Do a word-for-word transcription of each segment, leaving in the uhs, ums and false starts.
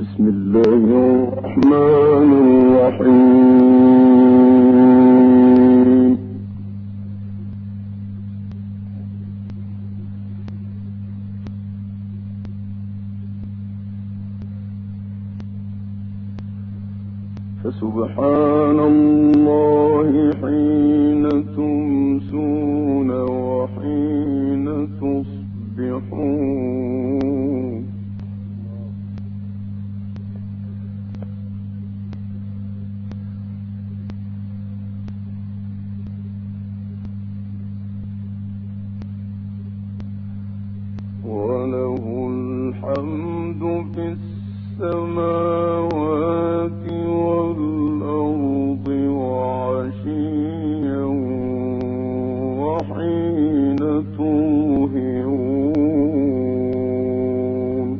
بسم الله الرحمن الرحيم. فسبحان الله حين تمسون وحين تصبحون. وله الحمد في السماوات والأرض وعشيا وحين تظهرون.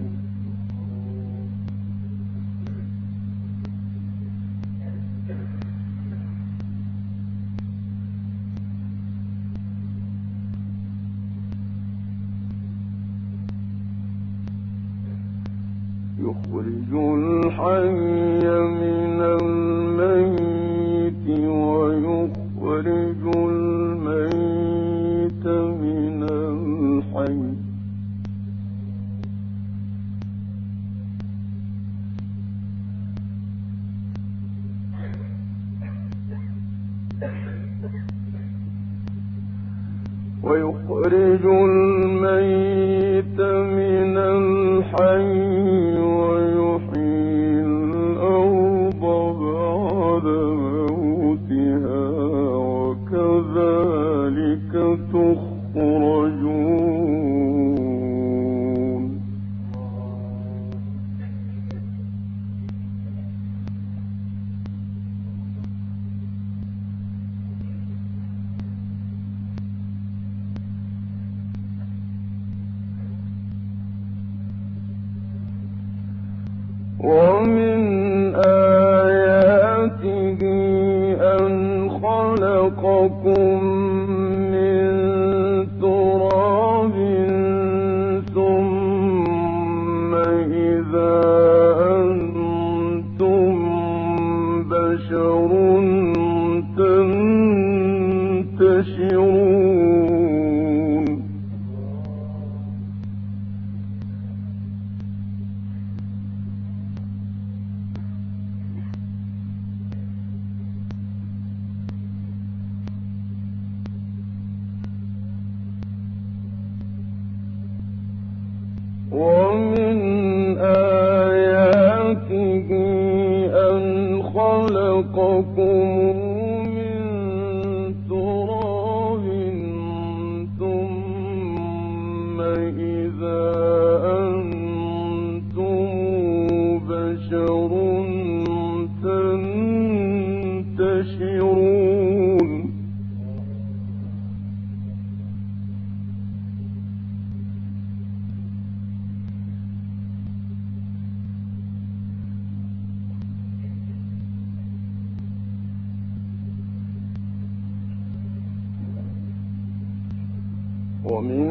يخرج الحي من الميت ويخرج الميت من الحي. ويخرج الميت من الحي ويحيي الأرض بعد موتها وكذلك تخرجون. ومن آياته أن خلقكم من تراب ثم إذا أنتم بشر تنتشرون. ومن آياته أن خلقكم من تراب ثم إذا أنتم بشر تنتشرون. ومن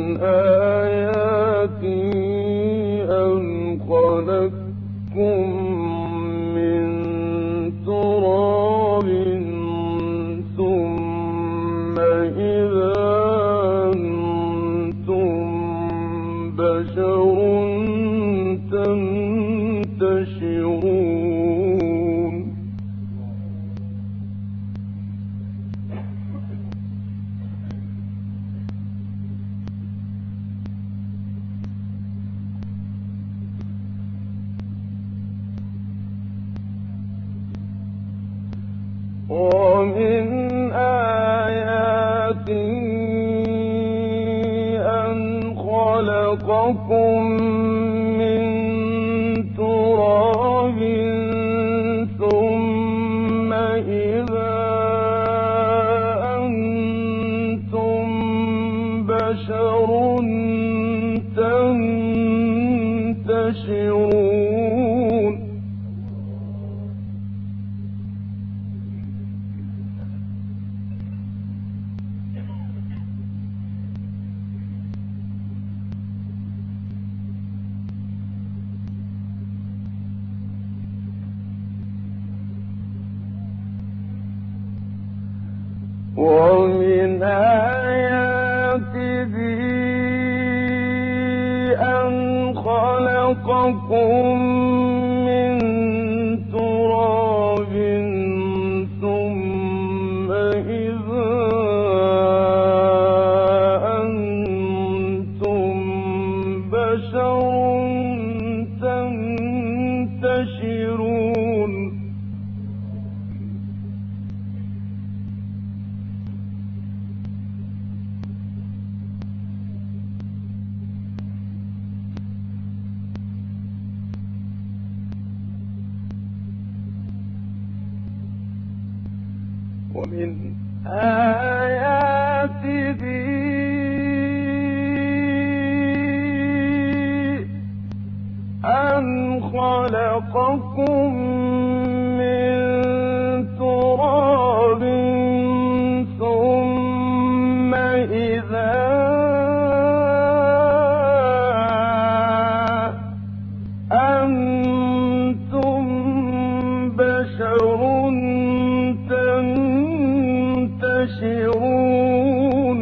آياته أن خلقكم من تراب ثم إذا أنتم بشر تنتشرون. ومن آياته أن خلقكم من تراب ثم إذا أنتم بشر تنتشرون. ومن آياته أن خلقكم من تراب ثم إذا أنتم بشر تنتشرون ومن آياته أن خلقكم من تراب ثم إذا أنتم بشر تنتشرون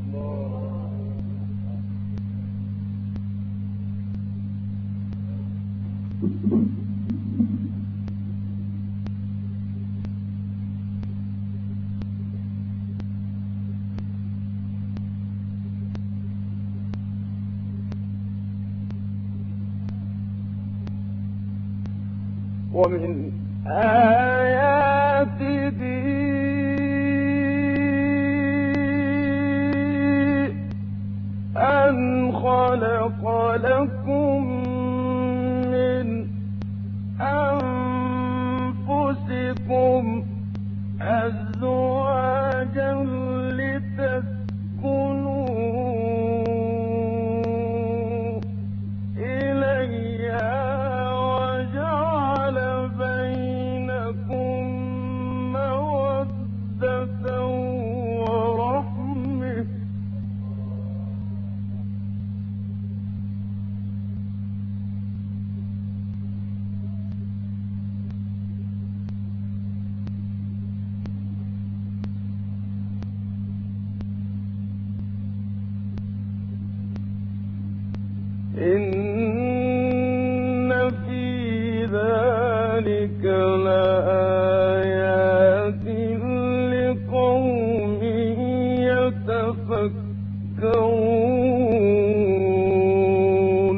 ومن آياته أن خلق لكم من أنفسكم أزواجا لتسكنوا إليها وجعل بينكم مودة ورحمة إن في ذلك لآيات لقوم يتفكرون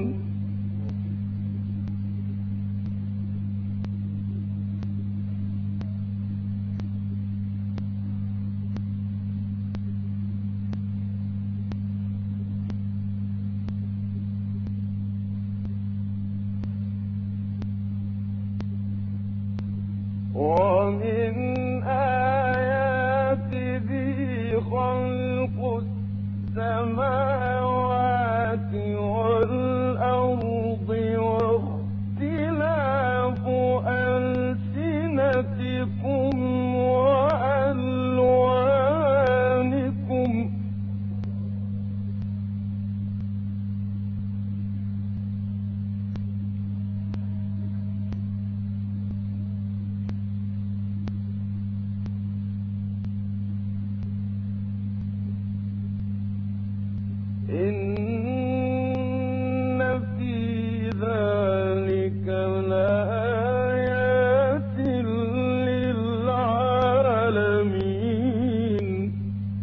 ومن آياته خلق السماوات والأرض واختلاف ألسنتكم وألوانكم إن في ذلك لآيات للعالمين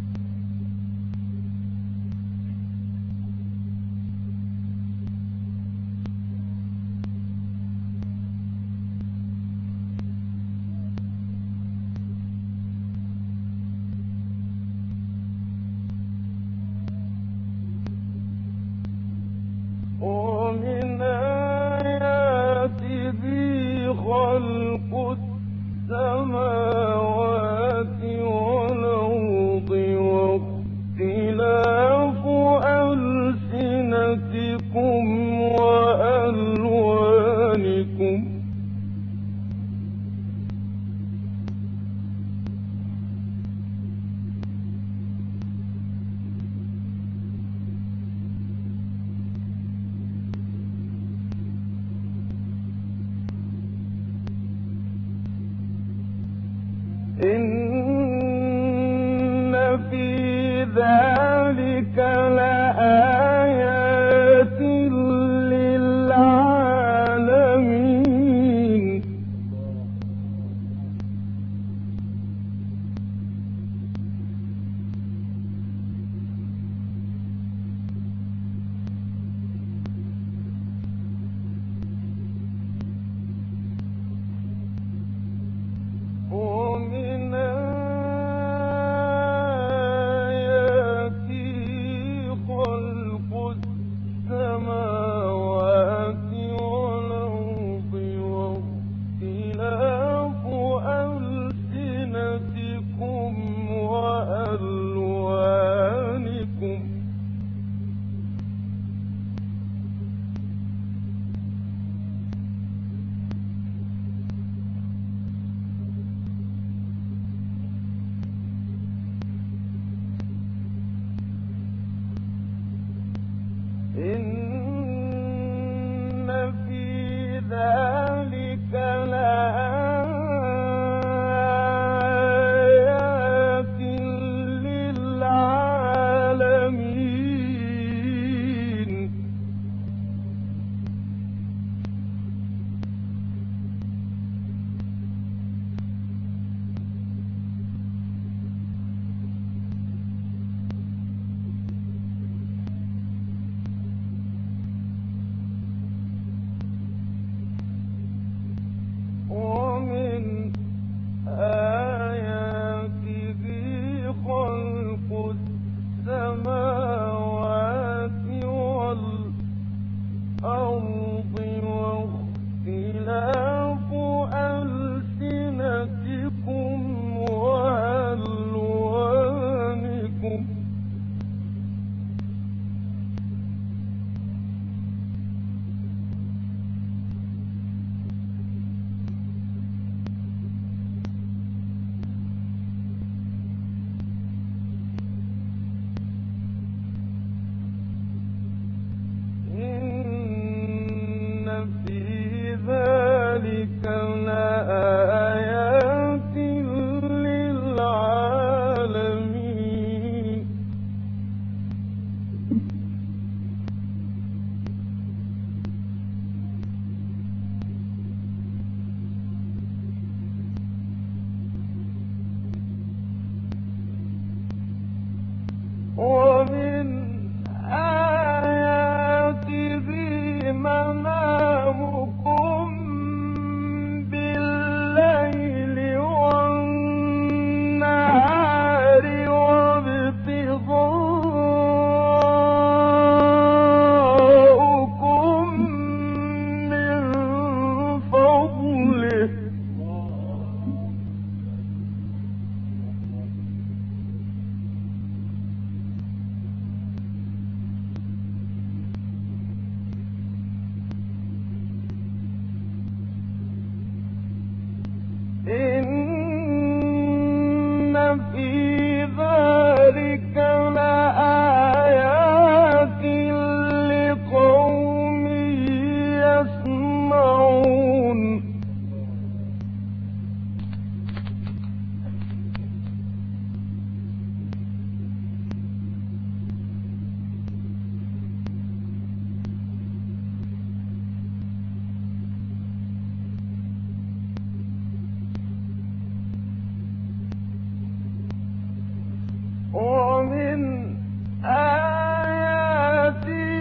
ومن آياته خلق السماوات والأرض واختلاف ألسنتكم وألوانكم الأرض واختلاف ألسنتكم وألوانكم إن في ذلك لآيات للعالمين ومن آياته منامكم بالليل والنهار وابتغاؤكم من فضله إن في ذلك لآيات لقوم يسمعون ومن آياته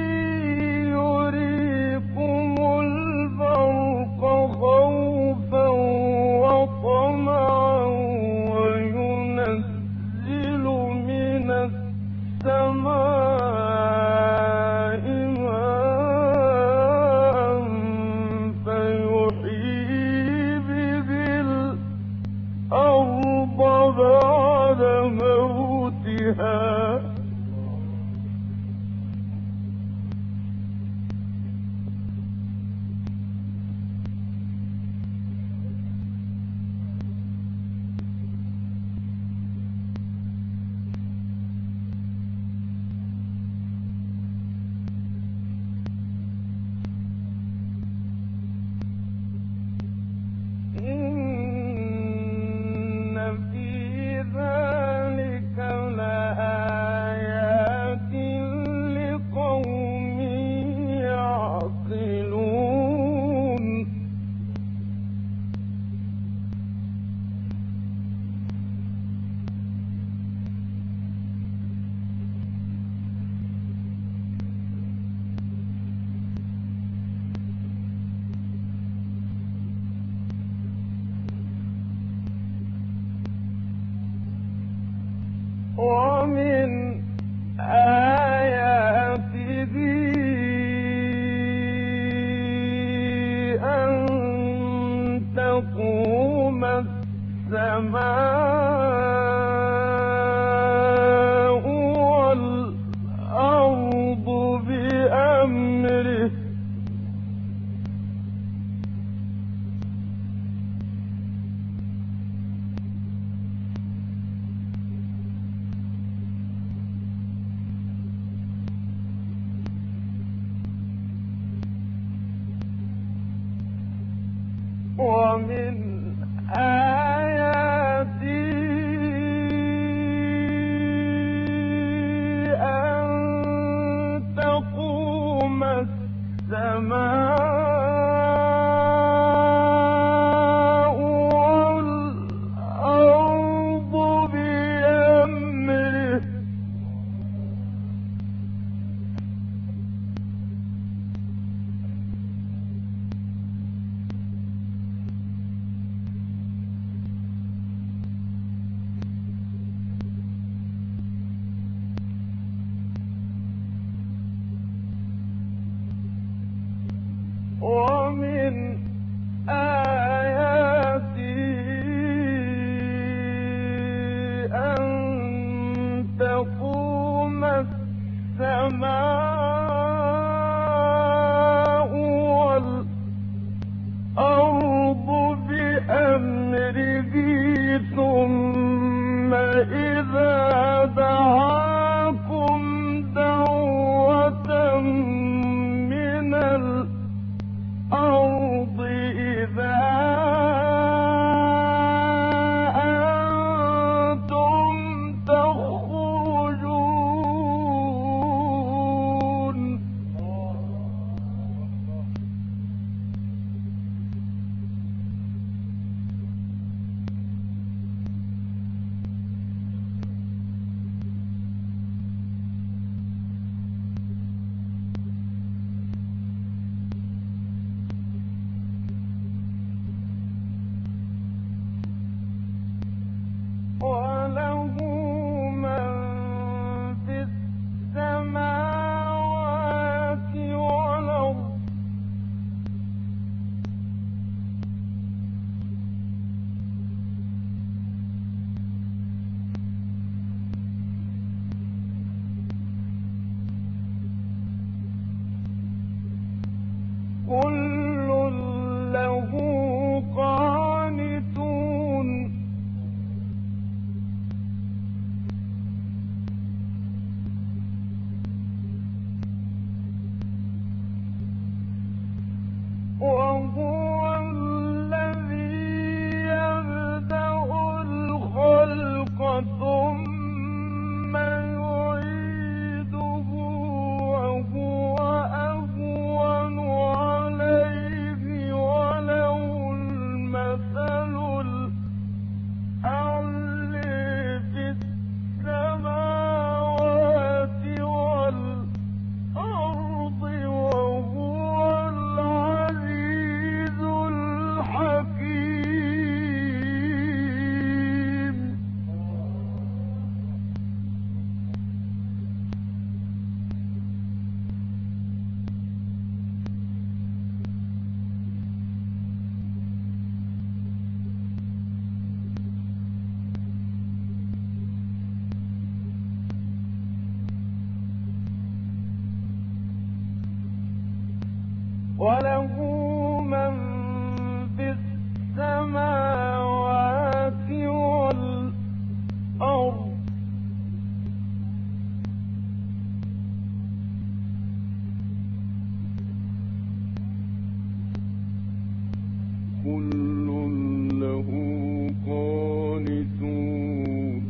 يريكم البرق خوفا وطمعا وينزل من السماء ماء فيحيي به الأرض بعد موتها إن في ذلك لآيات لقوم يعقلون ومن آياته أن تقوم السماء والأرض بأمره ومن آياته أن تقوم السماء والأرض بأمره وله من في السماوات والأرض كل له قانتون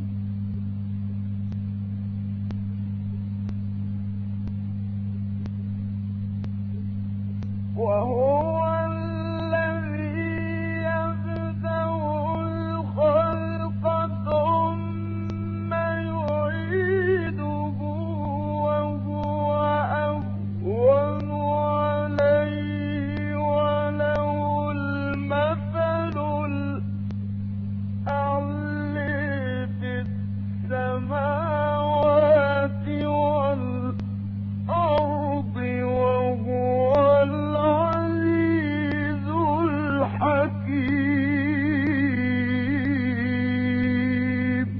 وهو الذي يبدأ الخلق ثم يعيده وهو أهون عليه وله المثل الأعلى في السماوات والأرض وهو العزيز الحكيم.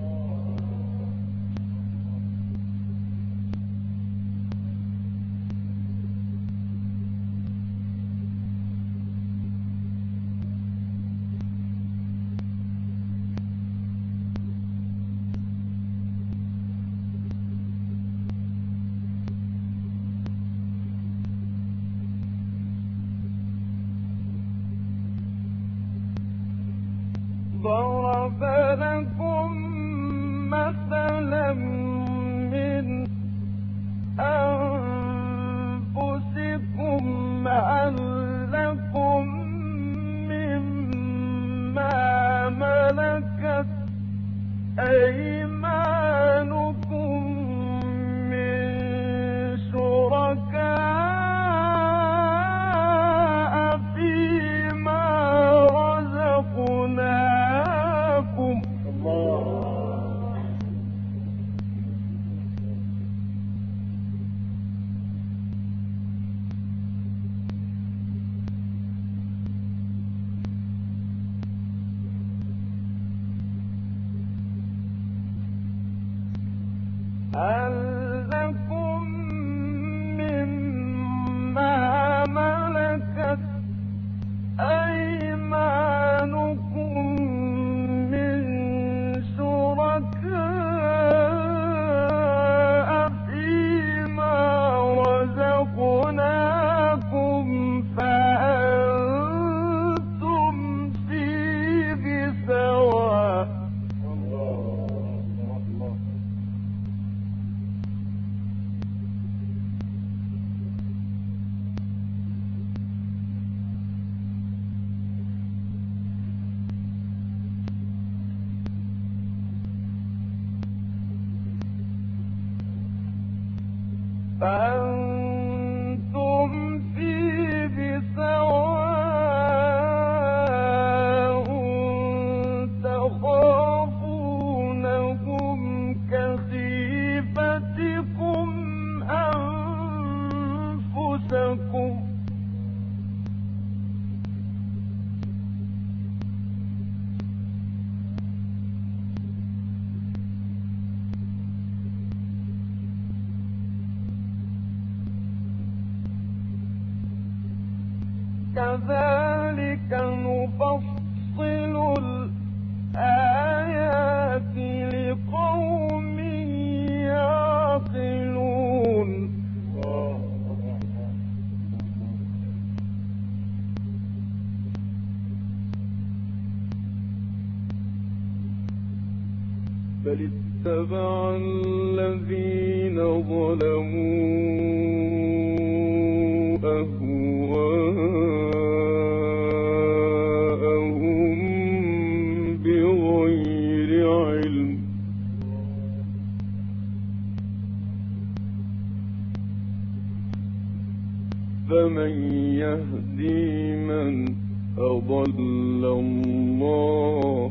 ضرب لكم مثلا من أنفسكم هل لكم مما ملكت أيمانكم من شركاء فيما رزقناكم هل لكم مما ملكت أيمانكم من شركاء فيما رزقناكم فأنتم فيه سواء فأنتم فيه سواء تخافونهم كخيفتكم أنفسكم كذلك نفصل الآيات لقوم يعقلون. بل اتبع الذين ظلموا أهواءهم بغير علم فمن يهدي من أضل الله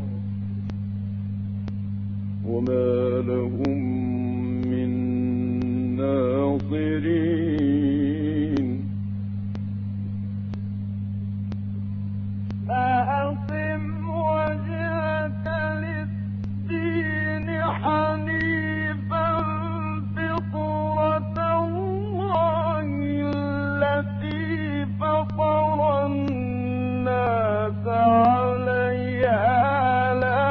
وما لهم من ناصرين فأقم وجهك للدين حنيفا فطرة الله التي فطر الناس عليها لا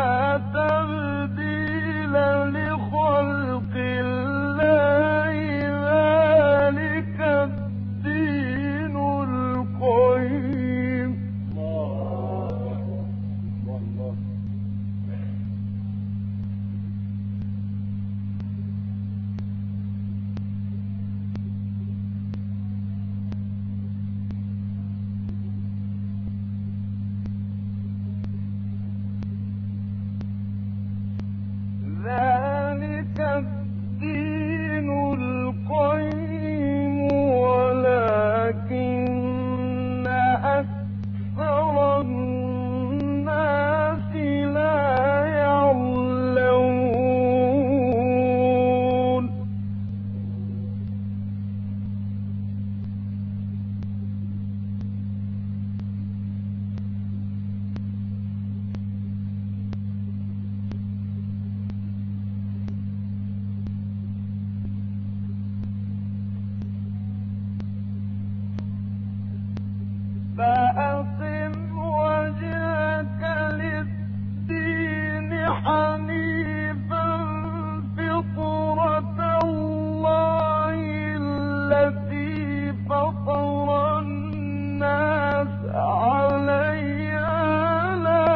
تبديل لخلق الله ذلك الدين القيم ذلك الدين القيم ولكن أكثر الناس لا يعلمون فأقم وجهك للدين حنيفا فطرة الله التي فطر الناس عليها لا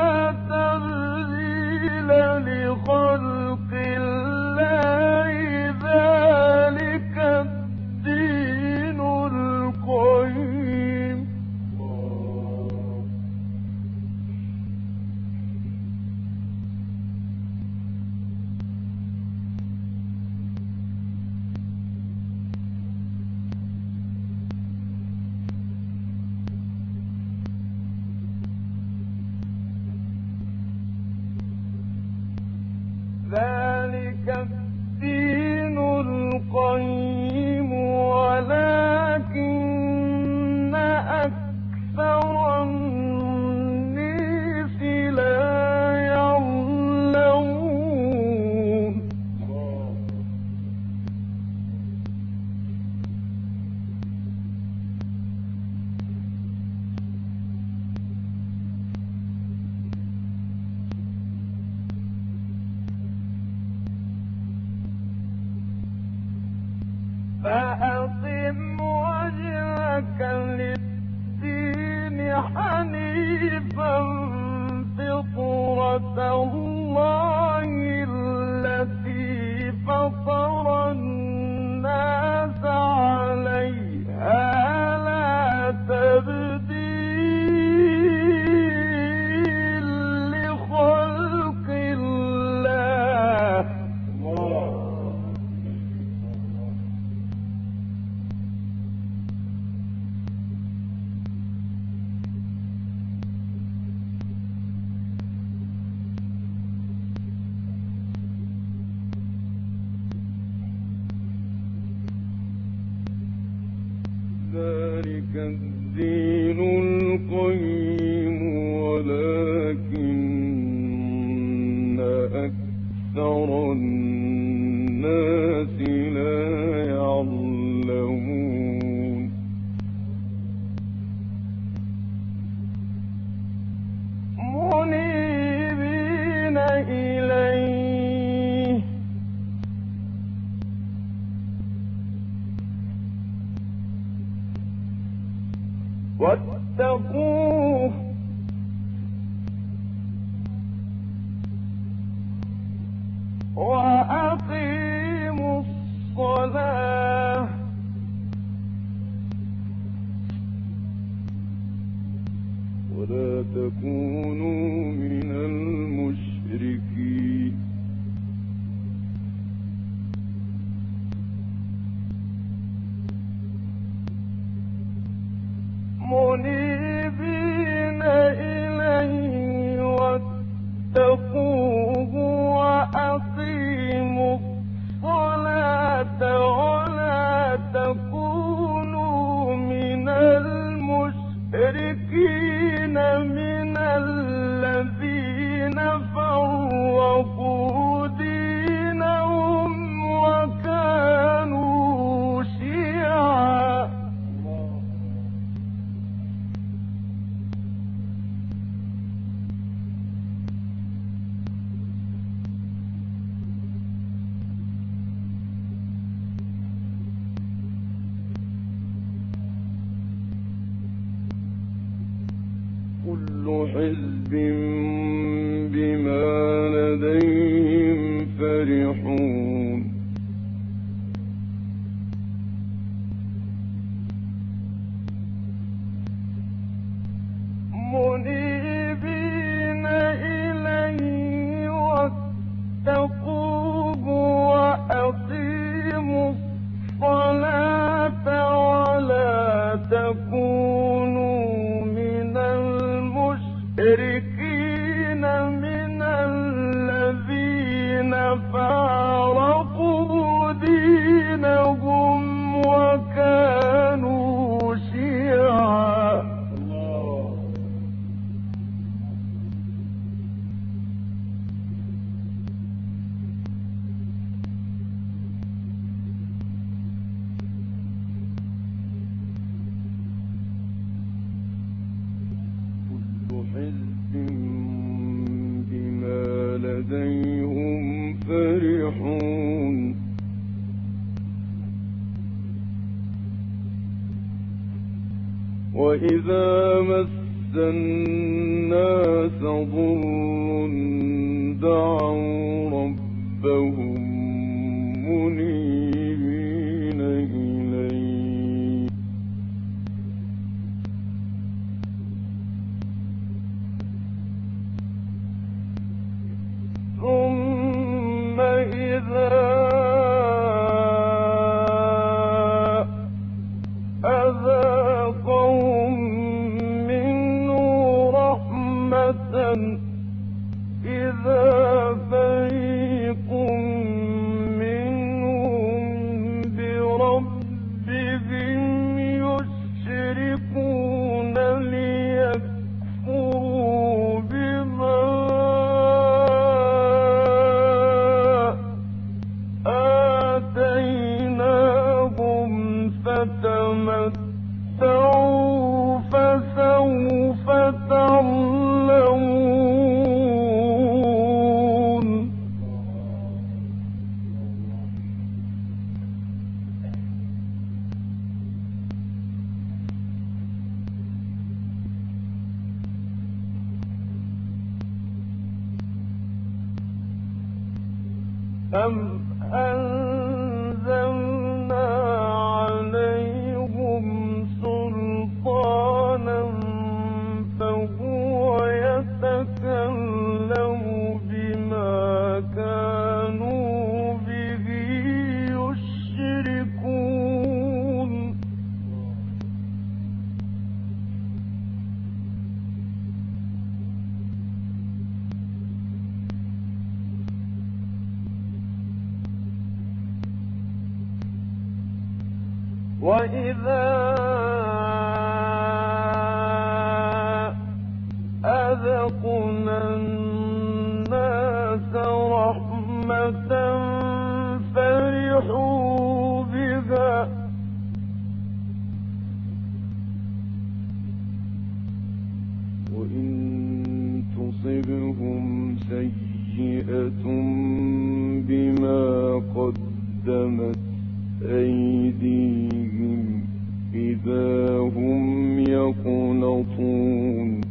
تبديل لخلق الله ذلك الدين القيم ذلك الدين القيم ولكن أكثر الناس لا يعلمون فأقم وجهك للدين حنيفا فطرة الله التي فطر الناس عليها لا تبديل لخلق الله ذلك الدين القيم ولكن أكثر الناس لا يعلمون منيبين إليه واتقوه ولا تكونوا من المشركين منيبين إليه واتقوه وأقيموا الصلاة ولا تكونوا من المشركين من الذين فرقوا دينهم وكانوا شيعا كل حزب بما لديهم فرحون منيبين إليه واتقوه وأقيموا الصلاة ولا تكونوا من المشركين من الذين فارقوا دينهم وكانوا شيعا حزب بما لديهم فرحون وإذا مس الناس ضر دعوا ربهم منيبين إليه ثم إذا أذاقهم منه رحمة إذا فريق منهم بربهم يشركون ليكفروا بما آتيناهم فتمتعوا فسوف تعلمون أم أنزلنا عليهم سلطانا فهو يتكلم بما كانوا به يشركون وإذا أذقنا الناس رحمة فرحوا بها وإن تصبهم سيئة بما قدمت أيديهم إذا هم يقنطون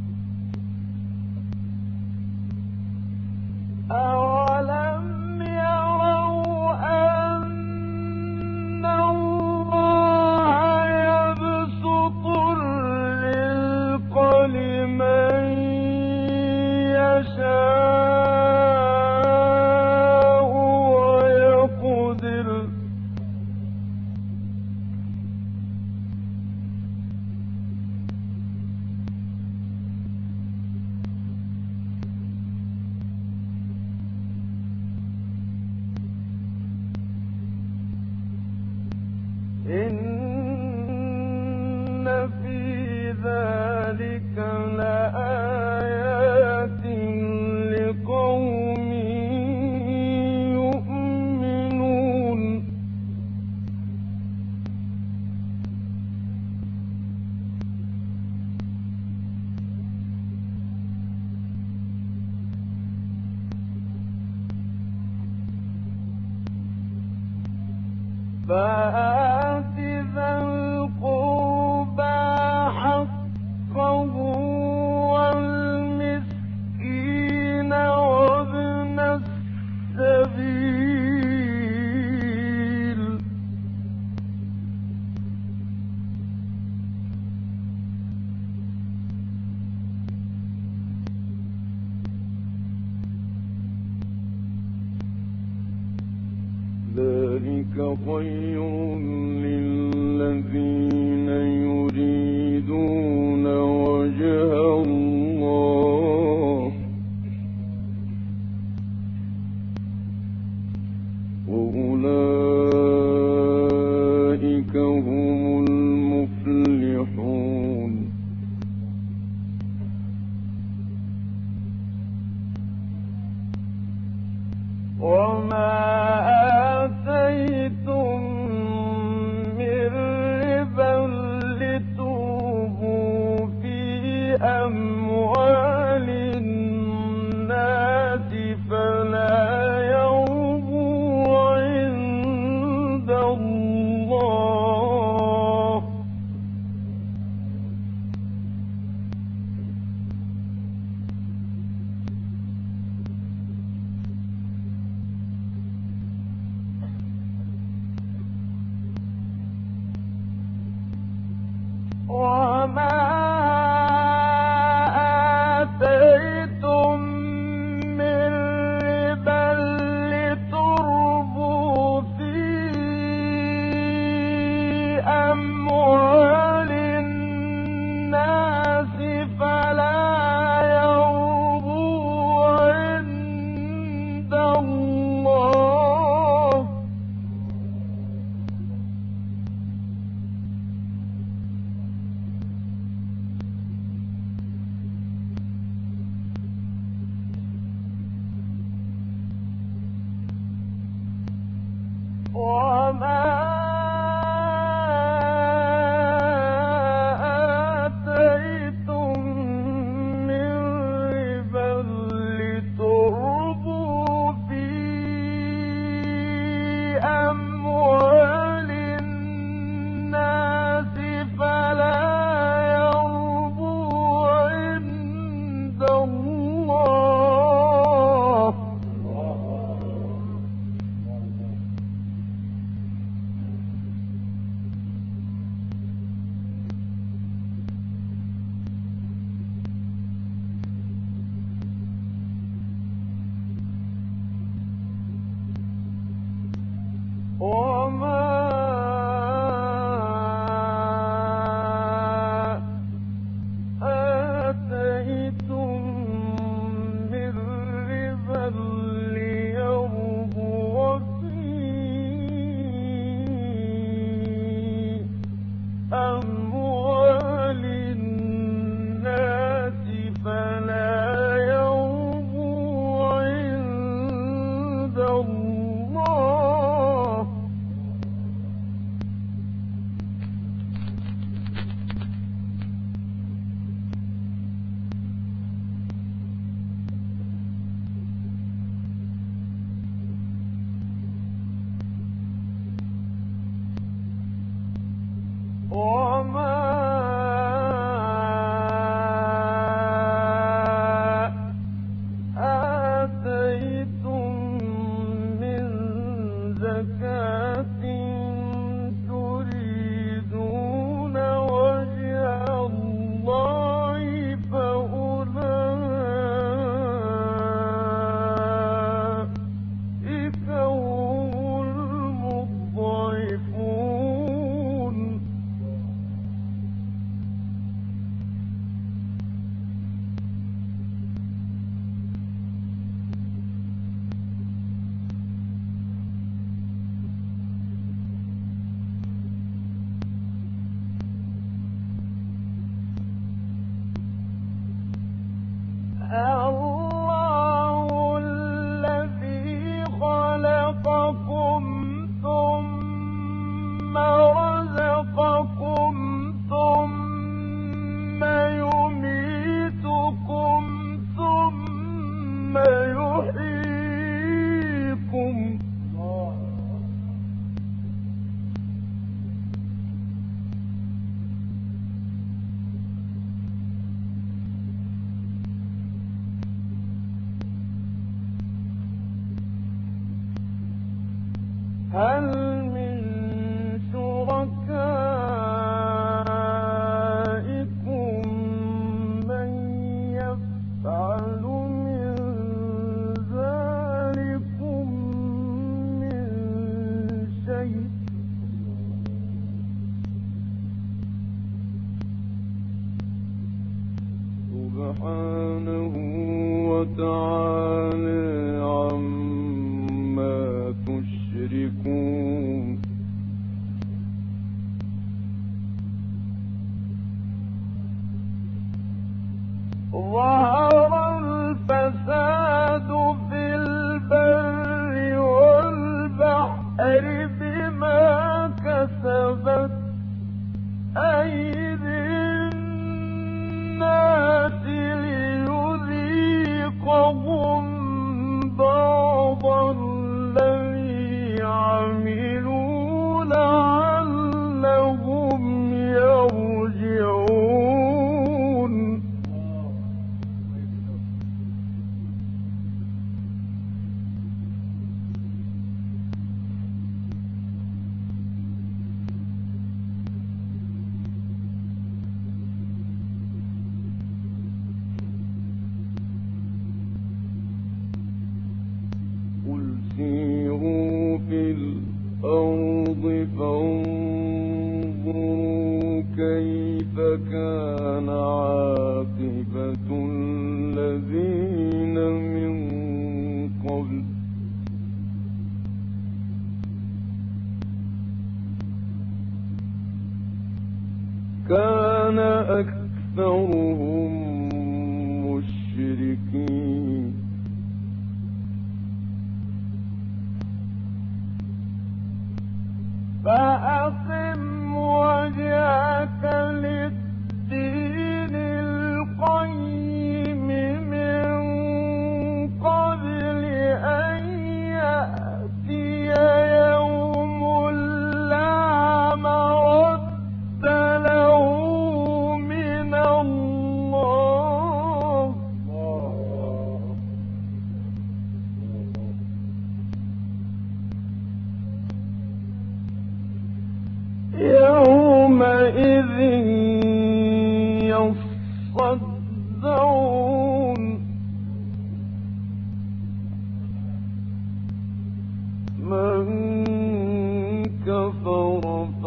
أولم يروا أن الله يبسط الرزق لمن ذلك لآيات لقوم يؤمنون فآت ذا القربى حقه والمسكين وابن السبيل ذلك خير للذين يريدون وجه الله وأولئك هم المفلحون وما آتيتم من ربا لتربوا في أموال الناس فلا يربو عند الله وما هل من شركائكم من يفعل من ذلكم من شيء سبحانه وتعالى عما تشركون ظهر الفساد في البر والبحر بما كسبت أيدي الناس ليذيقهم بعض الذي عملوا لعلهم يرجعون قل سيروا في الأرض فانظروا كيف كان عاقبة الذين من قبل كان أكثرهم مشركين فأقم وجهك للدين القيم من قبل أن يأتي يوم لا مرد له من الله يومئذ يصدعون من كفر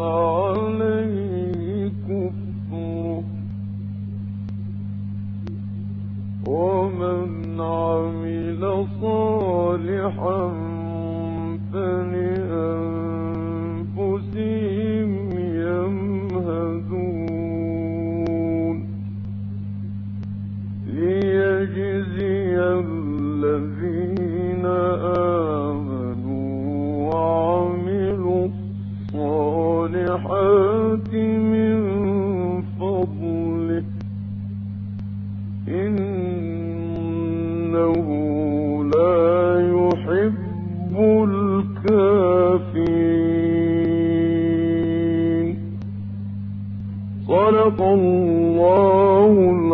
فعليه كفره ومن عمل صالحا فلأنفسهم يمهدون ليجزي الذين آمنوا وعملوا الصالحات من فضله إنه لا يحب الكافرين. صدق الله